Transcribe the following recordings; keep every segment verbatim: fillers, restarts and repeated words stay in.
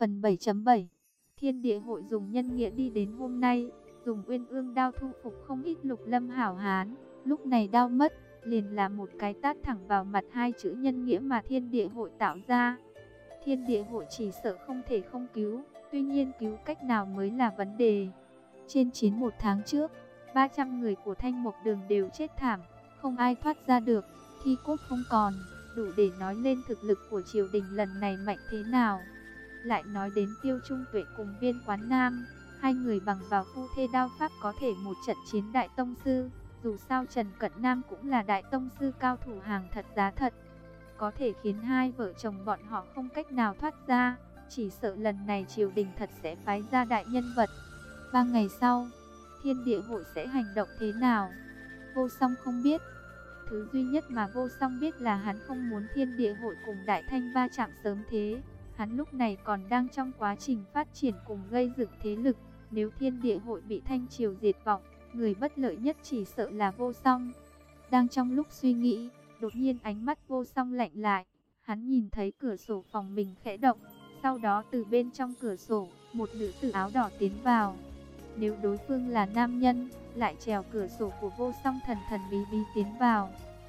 Phần bảy chấm bảy. Thiên địa hội dùng nhân nghĩa đi đến hôm nay, dùng uyên ương đao thu phục không ít lục lâm hảo hán. Lúc này đao mất, liền là một cái tát thẳng vào mặt hai chữ nhân nghĩa mà thiên địa hội tạo ra. Thiên địa hội chỉ sợ không thể không cứu, tuy nhiên cứu cách nào mới là vấn đề. Trên chiến một tháng trước, ba trăm người của Thanh Mộc Đường đều chết thảm, không ai thoát ra được, thi cốt không còn, đủ để nói lên thực lực của triều đình lần này mạnh thế nào. Lại nói đến Tiêu Trung Tuệ cùng Viên Quán Nam, hai người bằng vào phu thê đao pháp có thể một trận chiến đại tông sư. Dù sao Trần Cận Nam cũng là đại tông sư cao thủ hàng thật giá thật, có thể khiến hai vợ chồng bọn họ không cách nào thoát ra. Chỉ sợ lần này triều đình thật sẽ phái ra đại nhân vật. Ba ngày sau, thiên địa hội sẽ hành động thế nào? Vô Song không biết. Thứ duy nhất mà Vô Song biết là hắn không muốn thiên địa hội cùng Đại Thanh va chạm sớm thế. Hắn lúc này còn đang trong quá trình phát triển cùng gây dựng thế lực. Nếu thiên địa hội bị Thanh triều diệt vong, người bất lợi nhất chỉ sợ là Vô Song. Đang trong lúc suy nghĩ, đột nhiên ánh mắt Vô Song lạnh lại. Hắn nhìn thấy cửa sổ phòng mình khẽ động. Sau đó từ bên trong cửa sổ, một nữ tử áo đỏ tiến vào. Nếu đối phương là nam nhân, lại trèo cửa sổ của Vô Song thần thần bí bí tiến vào.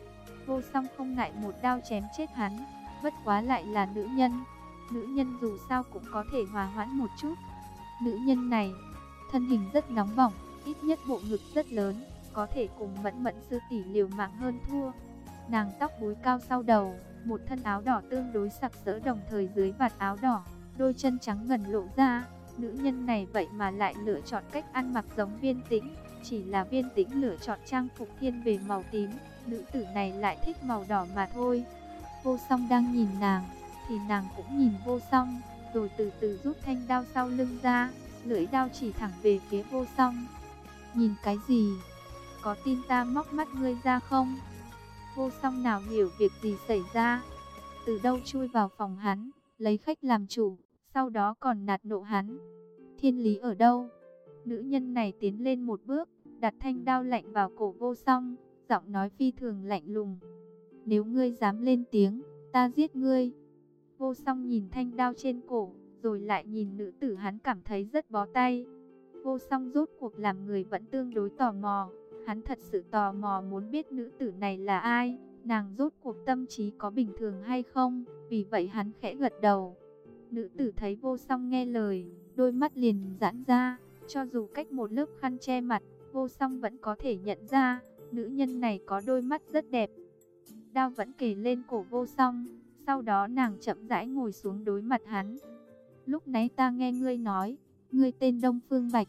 Vô Song không ngại một đao chém chết hắn, bất quá lại là nữ nhân. Nữ nhân dù sao cũng có thể hòa hoãn một chút. Nữ nhân này, thân hình rất nóng bỏng, ít nhất bộ ngực rất lớn, có thể cùng Mẫn Mẫn sư tỷ liều mạng hơn thua. Nàng tóc búi cao sau đầu, một thân áo đỏ tương đối sặc sỡ, đồng thời dưới vạt áo đỏ, đôi chân trắng ngần lộ ra. Nữ nhân này vậy mà lại lựa chọn cách ăn mặc giống Viên Tĩnh, chỉ là Viên Tĩnh lựa chọn trang phục thiên về màu tím, nữ tử này lại thích màu đỏ mà thôi. Vô Song đang nhìn nàng, thì nàng cũng nhìn Vô Song, rồi từ từ rút thanh đao sau lưng ra, lưỡi đao chỉ thẳng về phía Vô Song. Nhìn cái gì? Có tin ta móc mắt ngươi ra không? Vô Song nào hiểu việc gì xảy ra, từ đâu chui vào phòng hắn, lấy khách làm chủ, sau đó còn nạt nộ hắn. Thiên lý ở đâu? Nữ nhân này tiến lên một bước, đặt thanh đao lạnh vào cổ Vô Song, giọng nói phi thường lạnh lùng. Nếu ngươi dám lên tiếng, ta giết ngươi. Vô Song nhìn thanh đao trên cổ, rồi lại nhìn nữ tử, hắn cảm thấy rất bó tay. Vô Song rốt cuộc làm người vẫn tương đối tò mò. Hắn thật sự tò mò muốn biết nữ tử này là ai, nàng rốt cuộc tâm trí có bình thường hay không. Vì vậy hắn khẽ gật đầu. Nữ tử thấy Vô Song nghe lời, đôi mắt liền giãn ra. Cho dù cách một lớp khăn che mặt, Vô Song vẫn có thể nhận ra, nữ nhân này có đôi mắt rất đẹp. Đao vẫn kề lên cổ Vô Song, sau đó nàng chậm rãi ngồi xuống đối mặt hắn. Lúc nãy ta nghe ngươi nói, ngươi tên Đông Phương Bạch.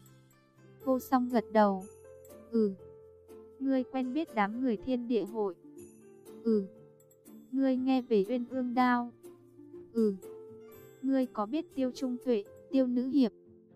Vô Song gật đầu. Ừ. Ngươi quen biết đám người thiên địa hội? Ừ. Ngươi nghe về Uyên Ương Đao? Ừ. Ngươi có biết Tiêu Trung Tuệ, Tiêu nữ hiệp?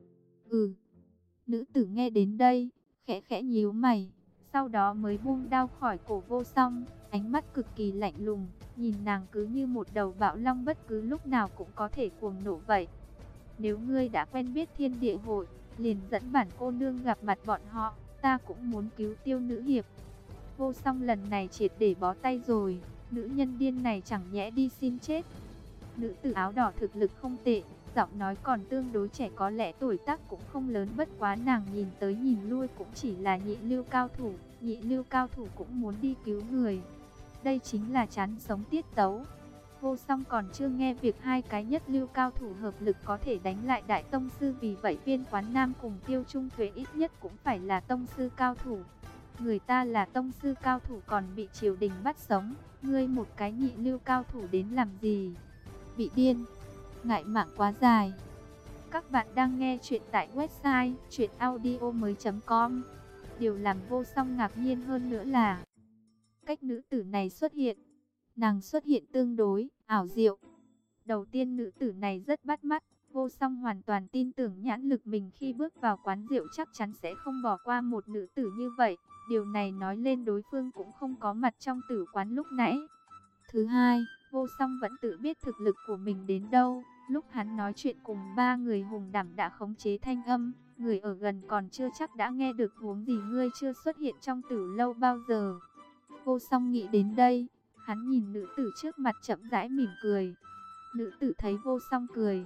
Ừ. Nữ tử nghe đến đây, khẽ khẽ nhíu mày, sau đó mới buông đao khỏi cổ Vô Song, ánh mắt cực kỳ lạnh lùng, nhìn nàng cứ như một đầu bạo long bất cứ lúc nào cũng có thể cuồng nộ vậy. Nếu ngươi đã quen biết thiên địa hội, liền dẫn bản cô nương gặp mặt bọn họ, ta cũng muốn cứu Tiêu nữ hiệp. Vô Song lần này triệt để bó tay rồi, nữ nhân điên này chẳng nhẽ đi xin chết. Nữ tử áo đỏ thực lực không tệ, giọng nói còn tương đối trẻ, có lẽ tuổi tác cũng không lớn, bất quá nàng nhìn tới nhìn lui cũng chỉ là nhị lưu cao thủ, nhị lưu cao thủ cũng muốn đi cứu người. Đây chính là chán sống tiết tấu. Vô Song còn chưa nghe việc hai cái nhất lưu cao thủ hợp lực có thể đánh lại đại tông sư, vì vậy Viên Quán Nam cùng Tiêu Trung Tuệ ít nhất cũng phải là tông sư cao thủ. Người ta là tông sư cao thủ còn bị triều đình bắt sống, ngươi một cái nhị lưu cao thủ đến làm gì? Bị điên, ngại mạng quá dài. Các bạn đang nghe chuyện tại website truyện audio mới chấm com. Điều làm Vô Song ngạc nhiên hơn nữa là cách nữ tử này xuất hiện. Nàng xuất hiện tương đối ảo diệu. Đầu tiên, nữ tử này rất bắt mắt, Vô Song hoàn toàn tin tưởng nhãn lực mình khi bước vào quán rượu, chắc chắn sẽ không bỏ qua một nữ tử như vậy. Điều này nói lên đối phương cũng không có mặt trong tử quán lúc nãy. Thứ hai, Vô Song vẫn tự biết thực lực của mình đến đâu. Lúc hắn nói chuyện cùng ba người hùng đảm đã khống chế thanh âm, người ở gần còn chưa chắc đã nghe được, huống gì ngươi chưa xuất hiện trong tử lâu bao giờ. Vô Song nghĩ đến đây, hắn nhìn nữ tử trước mặt chậm rãi mỉm cười. Nữ tử thấy Vô Song cười,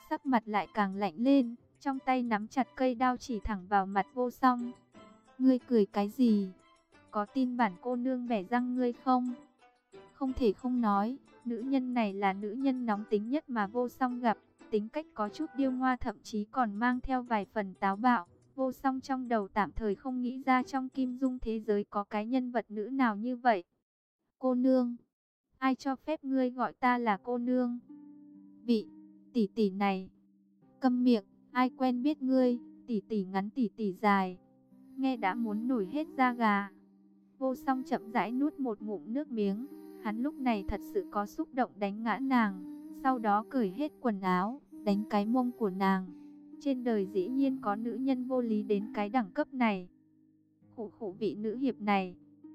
sắc mặt lại càng lạnh lên, trong tay nắm chặt cây đao chỉ thẳng vào mặt Vô Song. Ngươi cười cái gì? Có tin bản cô nương bẻ răng ngươi không? Không thể không nói, nữ nhân này là nữ nhân nóng tính nhất mà Vô Song gặp, tính cách có chút điêu ngoa, thậm chí còn mang theo vài phần táo bạo. Vô Song trong đầu tạm thời không nghĩ ra trong Kim Dung thế giới có cái nhân vật nữ nào như vậy. Cô nương, ai cho phép ngươi gọi ta là cô nương? Vị tỷ tỷ này, câm miệng, ai quen biết ngươi, tỷ tỷ ngắn tỷ tỷ dài. Nghe đã muốn nổi hết da gà. Vô Song chậm rãi nuốt một ngụm nước miếng, hắn lúc này thật sự có xúc động đánh ngã nàng, sau đó cởi hết quần áo, đánh cái mông của nàng. Trên đời dĩ nhiên có nữ nhân vô lý đến cái đẳng cấp này. Khụ khụ, vị nữ hiệp này.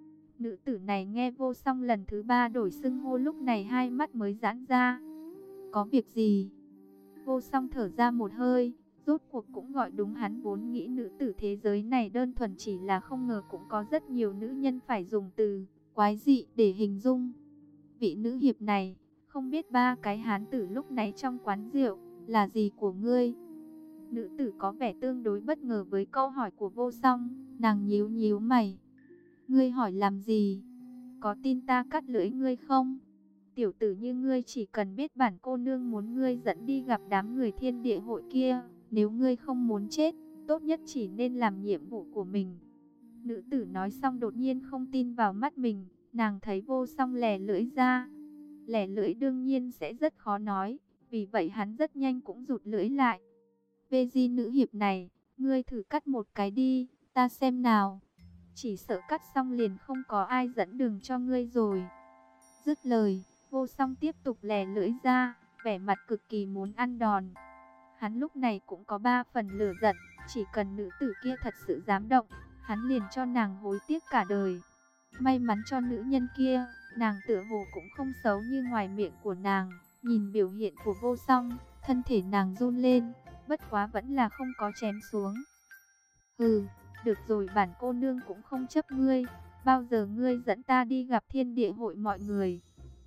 Nữ tử này nghe Vô Song lần thứ ba đổi xưng hô, lúc này hai mắt mới giãn ra. Có việc gì? Vô Song thở ra một hơi, rốt cuộc cũng gọi đúng, hắn vốn nghĩ nữ tử thế giới này đơn thuần, chỉ là không ngờ cũng có rất nhiều nữ nhân phải dùng từ quái dị để hình dung. Vị nữ hiệp này, không biết ba cái hán tử lúc nãy trong quán rượu là gì của ngươi? Nữ tử có vẻ tương đối bất ngờ với câu hỏi của Vô Song, nàng nhíu nhíu mày. Ngươi hỏi làm gì? Có tin ta cắt lưỡi ngươi không? Tiểu tử như ngươi chỉ cần biết bản cô nương muốn ngươi dẫn đi gặp đám người thiên địa hội kia, nếu ngươi không muốn chết, tốt nhất chỉ nên làm nhiệm vụ của mình. Nữ tử nói xong đột nhiên không tin vào mắt mình, nàng thấy Vô Song lè lưỡi ra. Lẻ lưỡi đương nhiên sẽ rất khó nói, vì vậy hắn rất nhanh cũng rụt lưỡi lại. Vê di nữ hiệp này, ngươi thử cắt một cái đi, ta xem nào. Chỉ sợ cắt xong liền không có ai dẫn đường cho ngươi rồi. Dứt lời, Vô Song tiếp tục lè lưỡi ra, vẻ mặt cực kỳ muốn ăn đòn. Hắn lúc này cũng có ba phần lửa giận, chỉ cần nữ tử kia thật sự dám động, hắn liền cho nàng hối tiếc cả đời. May mắn cho nữ nhân kia, nàng tựa hồ cũng không xấu như ngoài miệng của nàng. Nhìn biểu hiện của Vô Song, thân thể nàng run lên, bất quá vẫn là không có chém xuống. Hừ, được rồi, bản cô nương cũng không chấp ngươi, bao giờ ngươi dẫn ta đi gặp thiên địa hội mọi người?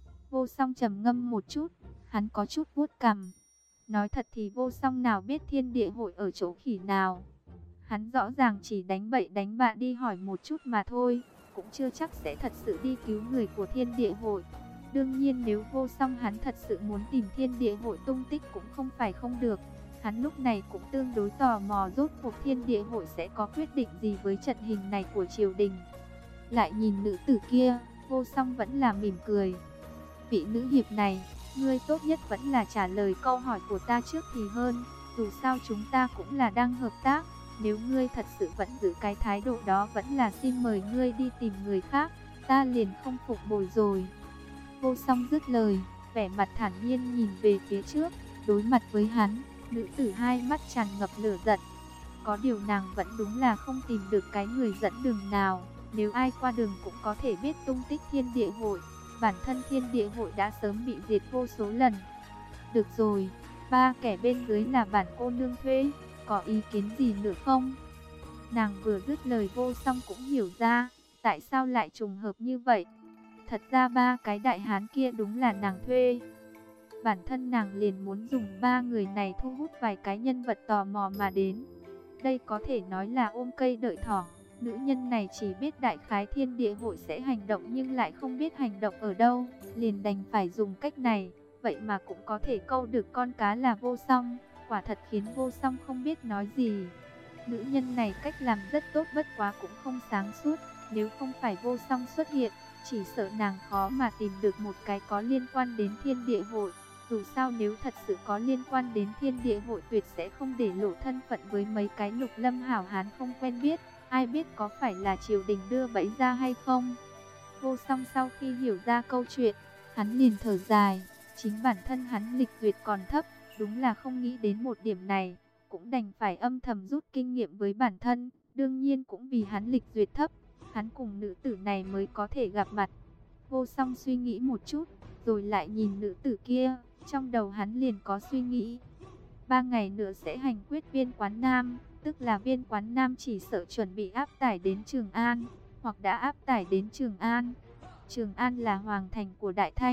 Vô Song trầm ngâm một chút, hắn có chút vuốt cằm. Nói thật thì Vô Song nào biết thiên địa hội ở chỗ khỉ nào. Hắn rõ ràng chỉ đánh bậy đánh bạ đi hỏi một chút mà thôi, cũng chưa chắc sẽ thật sự đi cứu người của thiên địa hội. Đương nhiên nếu Vô Song hắn thật sự muốn tìm thiên địa hội tung tích cũng không phải không được. Hắn lúc này cũng tương đối tò mò rốt cuộc thiên địa hội sẽ có quyết định gì với trận hình này của triều đình. Lại nhìn nữ tử kia, Vô Song vẫn là mỉm cười. Vị nữ hiệp này, ngươi tốt nhất vẫn là trả lời câu hỏi của ta trước thì hơn. Dù sao chúng ta cũng là đang hợp tác. Nếu ngươi thật sự vẫn giữ cái thái độ đó, vẫn là xin mời ngươi đi tìm người khác, ta liền không phục bồi rồi. Vô Song dứt lời, vẻ mặt thản nhiên nhìn về phía trước, đối mặt với hắn, nữ tử hai mắt tràn ngập lửa giận. Có điều nàng vẫn đúng là không tìm được cái người dẫn đường nào, nếu ai qua đường cũng có thể biết tung tích thiên địa hội. Bản thân thiên địa hội đã sớm bị diệt vô số lần. Được rồi, ba kẻ bên dưới là bản cô nương thuê, có ý kiến gì nữa không? Nàng vừa dứt lời Vô Song cũng hiểu ra, tại sao lại trùng hợp như vậy. Thật ra ba cái đại hán kia đúng là nàng thuê. Bản thân nàng liền muốn dùng ba người này thu hút vài cái nhân vật tò mò mà đến. Đây có thể nói là ôm cây đợi thỏ. Nữ nhân này chỉ biết đại khái thiên địa hội sẽ hành động nhưng lại không biết hành động ở đâu, liền đành phải dùng cách này. Vậy mà cũng có thể câu được con cá là Vô Song, quả thật khiến Vô Song không biết nói gì. Nữ nhân này cách làm rất tốt, bất quá cũng không sáng suốt. Nếu không phải Vô Song xuất hiện, chỉ sợ nàng khó mà tìm được một cái có liên quan đến thiên địa hội. Dù sao nếu thật sự có liên quan đến thiên địa hội, tuyệt sẽ không để lộ thân phận với mấy cái lục lâm hảo hán không quen biết. Ai biết có phải là triều đình đưa bẫy ra hay không? Vô Song sau khi hiểu ra câu chuyện, hắn liền thở dài. Chính bản thân hắn lịch duyệt còn thấp, đúng là không nghĩ đến một điểm này, cũng đành phải âm thầm rút kinh nghiệm với bản thân. Đương nhiên cũng vì hắn lịch duyệt thấp, hắn cùng nữ tử này mới có thể gặp mặt. Vô Song suy nghĩ một chút, rồi lại nhìn nữ tử kia, trong đầu hắn liền có suy nghĩ. Ba ngày nữa sẽ hành quyết viên Quán Nam, tức là viên Quán Nam chỉ sợ chuẩn bị áp tải đến Trường An, hoặc đã áp tải đến Trường An. Trường An là hoàng thành của Đại Thanh,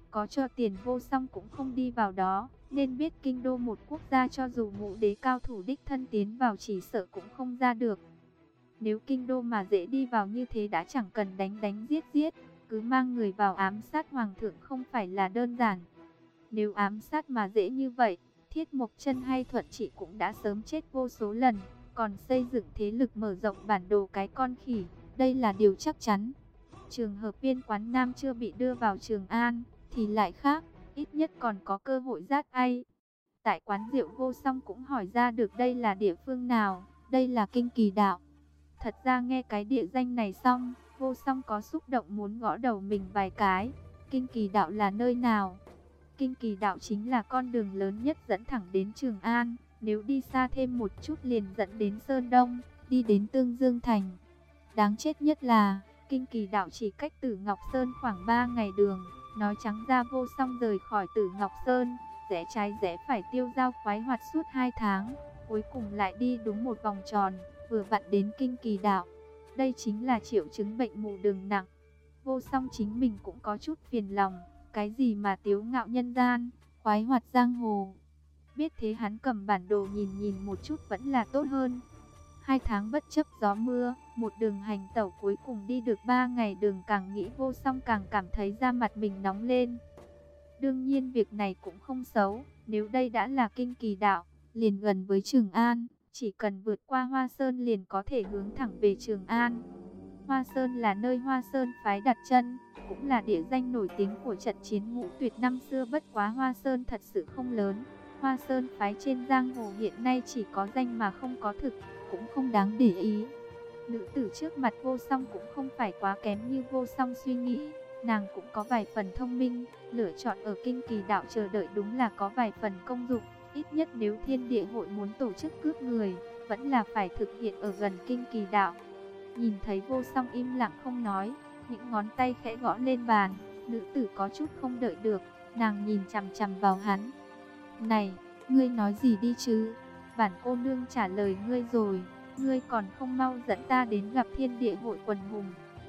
có cho tiền vô song cũng không đi vào đó, nên biết kinh đô một quốc gia cho dù ngũ đế cao thủ đích thân tiến vào chỉ sợ cũng không ra được. Nếu kinh đô mà dễ đi vào như thế đã chẳng cần đánh đánh giết giết, cứ mang người vào ám sát hoàng thượng không phải là đơn giản. Nếu ám sát mà dễ như vậy, Thiết Mộc Chân hay Thuận Trị cũng đã sớm chết vô số lần, còn xây dựng thế lực mở rộng bản đồ cái con khỉ, đây là điều chắc chắn. Trường hợp Viên Quán Nam chưa bị đưa vào Trường An, thì lại khác, ít nhất còn có cơ hội rát ai. Tại quán rượu vô song cũng hỏi ra được đây là địa phương nào, đây là Kinh Kỳ Đạo. Thật ra nghe cái địa danh này xong, vô song có xúc động muốn gõ đầu mình vài cái. Kinh Kỳ Đạo là nơi nào? Kinh Kỳ Đạo chính là con đường lớn nhất dẫn thẳng đến Trường An, nếu đi xa thêm một chút liền dẫn đến Sơn Đông, đi đến Tương Dương Thành. Đáng chết nhất là, Kinh Kỳ Đạo chỉ cách Tử Ngọc Sơn khoảng ba ngày đường, nói trắng ra vô song rời khỏi Tử Ngọc Sơn, rẽ trái rẽ phải tiêu dao khoái hoạt suốt hai tháng, cuối cùng lại đi đúng một vòng tròn, vừa vặn đến Kinh Kỳ Đạo. Đây chính là triệu chứng bệnh mù đường nặng. Vô song chính mình cũng có chút phiền lòng, cái gì mà tiếu ngạo nhân gian, khoái hoạt giang hồ. Biết thế hắn cầm bản đồ nhìn nhìn một chút vẫn là tốt hơn. Hai tháng bất chấp gió mưa, một đường hành tẩu cuối cùng đi được ba ngày đường, càng nghĩ vô song càng cảm thấy da mặt mình nóng lên. Đương nhiên việc này cũng không xấu, nếu đây đã là Kinh Kỳ Đạo, liền gần với Trường An, chỉ cần vượt qua Hoa Sơn liền có thể hướng thẳng về Trường An. Hoa Sơn là nơi Hoa Sơn phái đặt chân, cũng là địa danh nổi tiếng của trận chiến Ngũ Tuyệt năm xưa, bất quá Hoa Sơn thật sự không lớn. Hoa Sơn phái trên giang hồ hiện nay chỉ có danh mà không có thực, cũng không đáng để ý. Nữ tử trước mặt vô song cũng không phải quá kém như vô song suy nghĩ, nàng cũng có vài phần thông minh, lựa chọn ở Kinh Kỳ Đạo chờ đợi đúng là có vài phần công dụng. Ít nhất nếu Thiên Địa Hội muốn tổ chức cướp người, vẫn là phải thực hiện ở gần Kinh Kỳ Đạo. Nhìn thấy vô song im lặng không nói, những ngón tay khẽ gõ lên bàn, nữ tử có chút không đợi được, nàng nhìn chằm chằm vào hắn. Này, ngươi nói gì đi chứ? Bản cô nương trả lời ngươi rồi, ngươi còn không mau dẫn ta đến gặp Thiên Địa Hội quần hùng.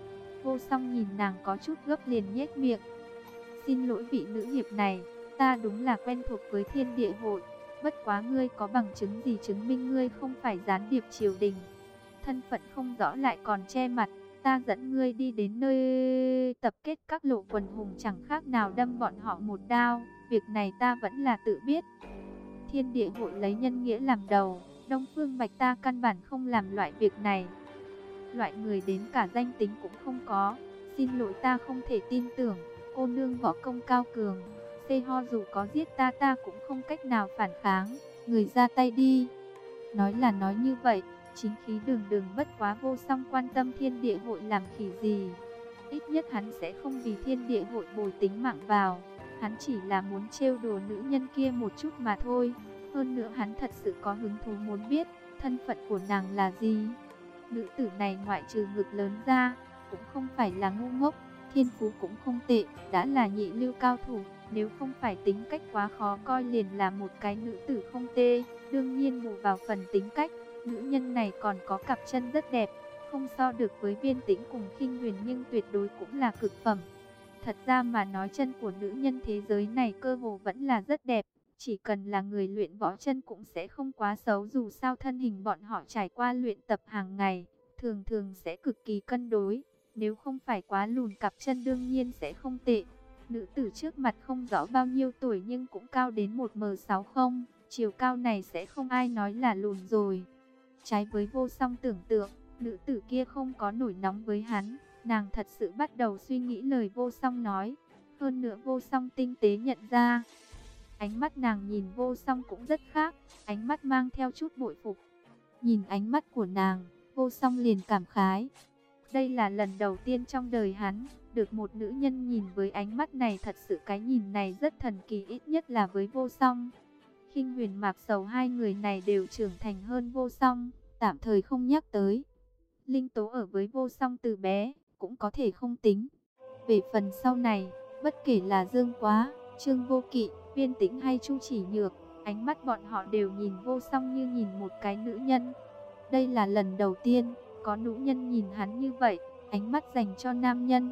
Vô song nhìn nàng có chút gấp liền nhếch miệng. Xin lỗi vị nữ hiệp này, ta đúng là quen thuộc với Thiên Địa Hội, bất quá ngươi có bằng chứng gì chứng minh ngươi không phải gián điệp triều đình? Thân phận không rõ lại còn che mặt, ta dẫn ngươi đi đến nơi tập kết các lộ quần hùng chẳng khác nào đâm bọn họ một đao, việc này ta vẫn là tự biết. Thiên Địa Hội lấy nhân nghĩa làm đầu, Đông Phương Bạch ta căn bản không làm loại việc này. Loại người đến cả danh tính cũng không có, xin lỗi ta không thể tin tưởng, cô nương võ công cao cường, xê ho dù có giết ta ta cũng không cách nào phản kháng, người ra tay đi. Nói là nói như vậy, chính khí đường đường, bất quá vô song quan tâm Thiên Địa Hội làm khỉ gì. Ít nhất hắn sẽ không vì Thiên Địa Hội bồi tính mạng vào, hắn chỉ là muốn trêu đùa nữ nhân kia một chút mà thôi. Hơn nữa hắn thật sự có hứng thú muốn biết thân phận của nàng là gì. Nữ tử này ngoại trừ ngực lớn ra, cũng không phải là ngu ngốc, thiên phú cũng không tệ, đã là nhị lưu cao thủ, nếu không phải tính cách quá khó coi liền là một cái nữ tử không tê. Đương nhiên bù vào phần tính cách, nữ nhân này còn có cặp chân rất đẹp, không so được với Viên Tĩnh cùng Khinh Huyền nhưng tuyệt đối cũng là cực phẩm. Thật ra mà nói chân của nữ nhân thế giới này cơ hồ vẫn là rất đẹp, chỉ cần là người luyện võ chân cũng sẽ không quá xấu, dù sao thân hình bọn họ trải qua luyện tập hàng ngày, thường thường sẽ cực kỳ cân đối, nếu không phải quá lùn cặp chân đương nhiên sẽ không tệ. Nữ tử trước mặt không rõ bao nhiêu tuổi nhưng cũng cao đến một mét sáu mươi, chiều cao này sẽ không ai nói là lùn rồi. Trái với vô song tưởng tượng, nữ tử kia không có nổi nóng với hắn, nàng thật sự bắt đầu suy nghĩ lời vô song nói, hơn nữa vô song tinh tế nhận ra. Ánh mắt nàng nhìn vô song cũng rất khác, ánh mắt mang theo chút bội phục. Nhìn ánh mắt của nàng, vô song liền cảm khái. Đây là lần đầu tiên trong đời hắn, được một nữ nhân nhìn với ánh mắt này, thật sự cái nhìn này rất thần kỳ, ít nhất là với vô song. Khinh Huyền Mạc Sầu hai người này đều trưởng thành hơn vô song, tạm thời không nhắc tới. Linh Tố ở với vô song từ bé, cũng có thể không tính. Về phần sau này, bất kể là Dương Quá, Trương Vô Kỵ, Viên Tĩnh hay Chu Chỉ Nhược, ánh mắt bọn họ đều nhìn vô song như nhìn một cái nữ nhân. Đây là lần đầu tiên có nữ nhân nhìn hắn như vậy, ánh mắt dành cho nam nhân.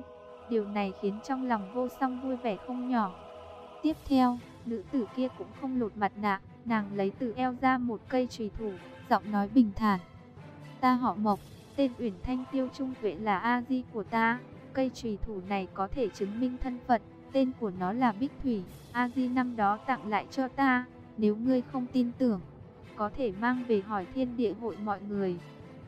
Điều này khiến trong lòng Vô Song vui vẻ không nhỏ. Tiếp theo, nữ tử kia cũng không lột mặt nạ, nàng lấy từ eo ra một cây chùy thủ, giọng nói bình thản. Ta họ Mộc, tên Uyển Thanh, Tiêu Trung Tuệ là a di của ta. Cây chùy thủ này có thể chứng minh thân phận, tên của nó là Bích Thủy, a di năm đó tặng lại cho ta. Nếu ngươi không tin tưởng, có thể mang về hỏi Thiên Địa hội mọi người.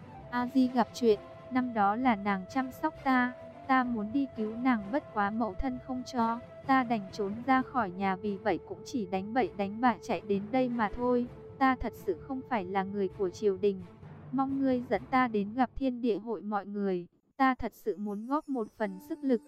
A di gặp chuyện, năm đó là nàng chăm sóc ta, ta muốn đi cứu nàng, bất quá mẫu thân không cho, ta đành trốn ra khỏi nhà, vì vậy cũng chỉ đánh bậy đánh bạ chạy đến đây mà thôi. Ta thật sự không phải là người của triều đình, mong ngươi dẫn ta đến gặp Thiên Địa hội mọi người, ta thật sự muốn góp một phần sức lực.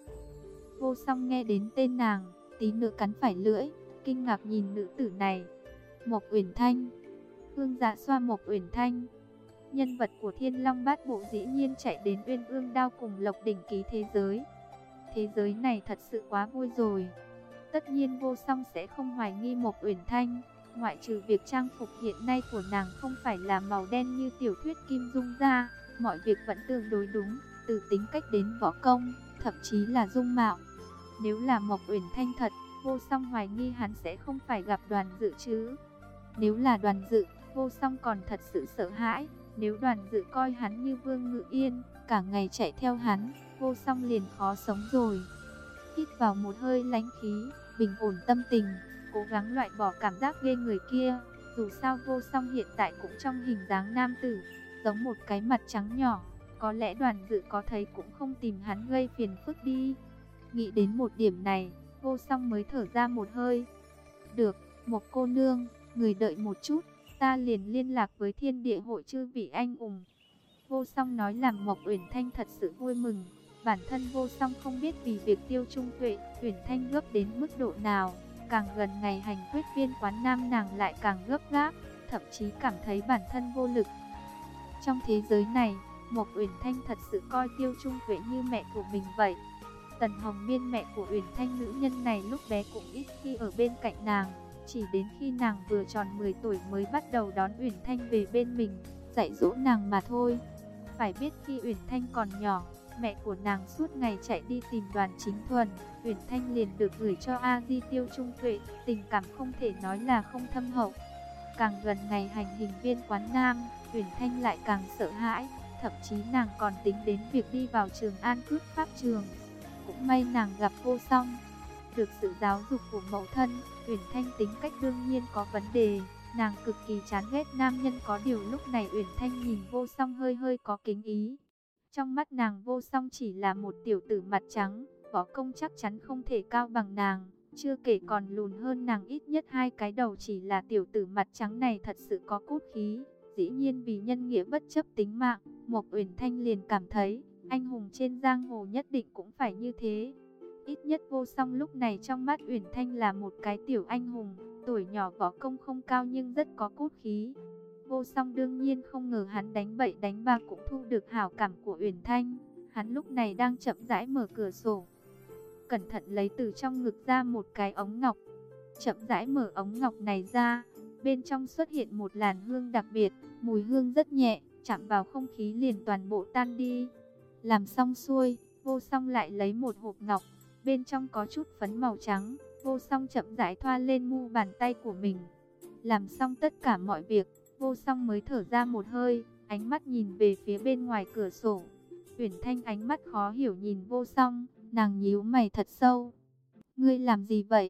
Vô Song nghe đến tên nàng, tí nữa cắn phải lưỡi, kinh ngạc nhìn nữ tử này. Mộc Uyển Thanh, Hương Dạ Xoa Mộc Uyển Thanh, nhân vật của Thiên Long Bát Bộ dĩ nhiên chạy đến Uyên Ương Đao cùng Lộc Đỉnh ký thế giới. Thế giới này thật sự quá vui rồi. Tất nhiên Vô Song sẽ không hoài nghi Mộc Uyển Thanh, ngoại trừ việc trang phục hiện nay của nàng không phải là màu đen như tiểu thuyết Kim Dung ra, mọi việc vẫn tương đối đúng, từ tính cách đến võ công, thậm chí là dung mạo. Nếu là Mộc Uyển Thanh thật, Vô Song hoài nghi hắn sẽ không phải gặp Đoàn Dự chứ. Nếu là Đoàn Dự, Vô Song còn thật sự sợ hãi. Nếu Đoàn Dự coi hắn như Vương Ngự Yên, cả ngày chạy theo hắn, Vô Song liền khó sống rồi. Hít vào một hơi lãnh khí, bình ổn tâm tình, cố gắng loại bỏ cảm giác ghê người kia. Dù sao Vô Song hiện tại cũng trong hình dáng nam tử, giống một cái mặt trắng nhỏ. Có lẽ Đoàn Dự có thấy cũng không tìm hắn gây phiền phức đi. Nghĩ đến một điểm này, Vô Song mới thở ra một hơi. Được, một cô nương, người đợi một chút, ta liền liên lạc với Thiên Địa hội chư vị anh hùng. Vô Song nói làm Mộc Uyển Thanh thật sự vui mừng. Bản thân Vô Song không biết vì việc Tiêu Trung Tuệ, Uyển Thanh gấp đến mức độ nào. Càng gần ngày hành quyết viên quán Nam, nàng lại càng gấp gáp, thậm chí cảm thấy bản thân vô lực. Trong thế giới này, Mộc Uyển Thanh thật sự coi Tiêu Trung Tuệ như mẹ của mình vậy. Tần Hồng Miên, mẹ của Uyển Thanh, nữ nhân này lúc bé cũng ít khi ở bên cạnh nàng. Chỉ đến khi nàng vừa tròn mười tuổi mới bắt đầu đón Uyển Thanh về bên mình, dạy dỗ nàng mà thôi. Phải biết khi Uyển Thanh còn nhỏ, mẹ của nàng suốt ngày chạy đi tìm Đoàn Chính Thuần, Uyển Thanh liền được gửi cho a di Tiêu Trung Tuệ, tình cảm không thể nói là không thâm hậu. Càng gần ngày hành hình viên quán Nam, Uyển Thanh lại càng sợ hãi, thậm chí nàng còn tính đến việc đi vào Trường An cướp pháp trường. Cũng may nàng gặp Vô Song, được sự giáo dục của mẫu thân, Uyển Thanh tính cách đương nhiên có vấn đề, nàng cực kỳ chán ghét nam nhân. Có điều lúc này Uyển Thanh nhìn Vô Song hơi hơi có kính ý. Trong mắt nàng, Vô Song chỉ là một tiểu tử mặt trắng, võ công chắc chắn không thể cao bằng nàng, chưa kể còn lùn hơn nàng ít nhất hai cái đầu. Chỉ là tiểu tử mặt trắng này thật sự có cốt khí, dĩ nhiên vì nhân nghĩa bất chấp tính mạng. Mộc Uyển Thanh liền cảm thấy, anh hùng trên giang hồ nhất định cũng phải như thế. Ít nhất Vô Song lúc này trong mắt Uyển Thanh là một cái tiểu anh hùng, tuổi nhỏ võ công không cao nhưng rất có cốt khí. Vô Song đương nhiên không ngờ hắn đánh bậy đánh bạ cũng thu được hảo cảm của Uyển Thanh. Hắn lúc này đang chậm rãi mở cửa sổ, cẩn thận lấy từ trong ngực ra một cái ống ngọc. Chậm rãi mở ống ngọc này ra, bên trong xuất hiện một làn hương đặc biệt, mùi hương rất nhẹ, chạm vào không khí liền toàn bộ tan đi. Làm xong xuôi, Vô Song lại lấy một hộp ngọc, bên trong có chút phấn màu trắng. Vô Song chậm rãi thoa lên mu bàn tay của mình. Làm xong tất cả mọi việc, Vô Song mới thở ra một hơi, ánh mắt nhìn về phía bên ngoài cửa sổ. Uyển Thanh ánh mắt khó hiểu nhìn Vô Song, nàng nhíu mày thật sâu. Ngươi làm gì vậy?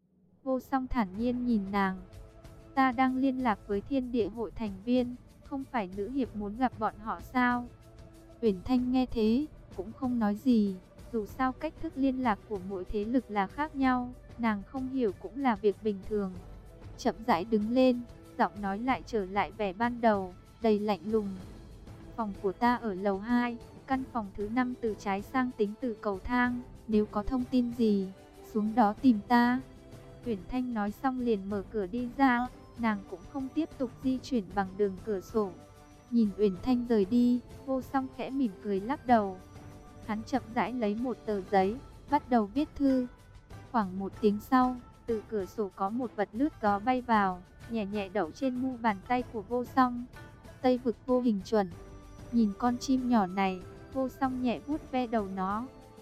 Vô Song thản nhiên nhìn nàng. Ta đang liên lạc với Thiên Địa hội thành viên, không phải nữ hiệp muốn gặp bọn họ sao? Uyển Thanh nghe thế, cũng không nói gì. Dù sao cách thức liên lạc của mỗi thế lực là khác nhau, nàng không hiểu cũng là việc bình thường. Chậm rãi đứng lên, giọng nói lại trở lại vẻ ban đầu, đầy lạnh lùng. Phòng của ta ở lầu hai, căn phòng thứ năm từ trái sang tính từ cầu thang, nếu có thông tin gì, xuống đó tìm ta. Uyển Thanh nói xong liền mở cửa đi ra, nàng cũng không tiếp tục di chuyển bằng đường cửa sổ. Nhìn Uyển Thanh rời đi, Vô Song khẽ mỉm cười lắc đầu. Hắn chậm rãi lấy một tờ giấy, bắt đầu viết thư. Khoảng một tiếng sau, từ cửa sổ có một vật lướt gió bay vào, nhẹ nhẹ đậu trên mu bàn tay của Vô Song. Tây vực vô hình chuẩn. Nhìn con chim nhỏ này, Vô Song nhẹ vuốt ve đầu nó.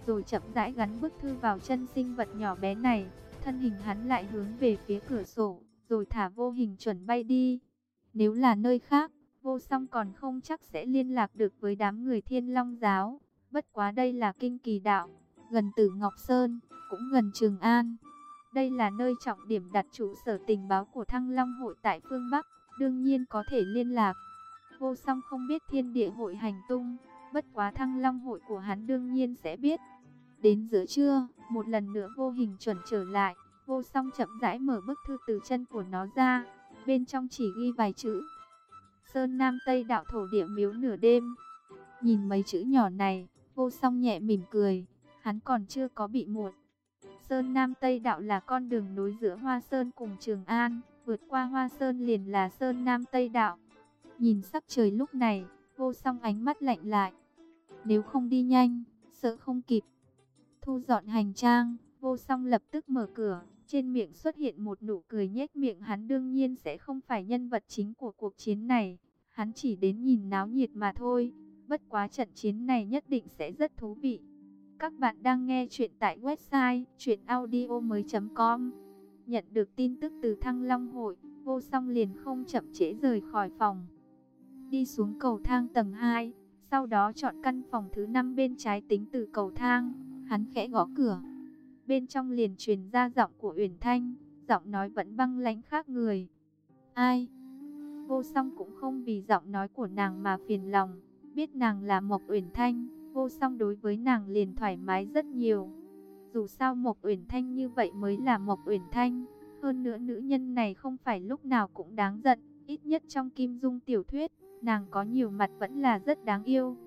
rồi chậm rãi gắn bức thư vào chân sinh vật nhỏ bé này. Thân hình hắn lại hướng về phía cửa sổ, rồi thả Vô Hình chuẩn bay đi. Nếu là nơi khác, Vô Song còn không chắc sẽ liên lạc được với đám người Thiên Long giáo. Bất quá đây là Kinh Kỳ Đạo, gần Tử Ngọc Sơn, cũng gần Trường An. Đây là nơi trọng điểm đặt trụ sở tình báo của Thăng Long hội tại phương Bắc, đương nhiên có thể liên lạc. Vô Song không biết Thiên Địa hội hành tung, bất quá Thăng Long hội của hắn đương nhiên sẽ biết. Đến giữa trưa, một lần nữa Vô Hình chuẩn trở lại, Vô Song chậm rãi mở bức thư từ chân của nó ra, bên trong chỉ ghi vài chữ: Sơn Nam Tây Đạo thổ địa miếu nửa đêm. Nhìn mấy chữ nhỏ này, Vô Song nhẹ mỉm cười, hắn còn chưa có bị muộn. Sơn Nam Tây Đạo là con đường nối giữa Hoa Sơn cùng Trường An, vượt qua Hoa Sơn liền là Sơn Nam Tây Đạo. Nhìn sắc trời lúc này, Vô Song ánh mắt lạnh lại. Nếu không đi nhanh, sợ không kịp. Thu dọn hành trang, Vô Song lập tức mở cửa, trên miệng xuất hiện một nụ cười nhếch miệng. Hắn đương nhiên sẽ không phải nhân vật chính của cuộc chiến này, hắn chỉ đến nhìn náo nhiệt mà thôi. Bất quá trận chiến này nhất định sẽ rất thú vị. Các bạn đang nghe chuyện tại website truyện audio mới chấm com. Nhận được tin tức từ Thăng Long hội, Vô Song liền không chậm trễ rời khỏi phòng. Đi xuống cầu thang tầng hai, sau đó chọn căn phòng thứ năm bên trái tính từ cầu thang. Hắn khẽ gõ cửa. Bên trong liền truyền ra giọng của Uyển Thanh, giọng nói vẫn băng lãnh khác người. Ai? Vô Song cũng không vì giọng nói của nàng mà phiền lòng, biết nàng là Mộc Uyển Thanh, Vô Song đối với nàng liền thoải mái rất nhiều. Dù sao Mộc Uyển Thanh như vậy mới là Mộc Uyển Thanh, hơn nữa nữ nhân này không phải lúc nào cũng đáng giận, ít nhất trong Kim Dung tiểu thuyết, nàng có nhiều mặt vẫn là rất đáng yêu.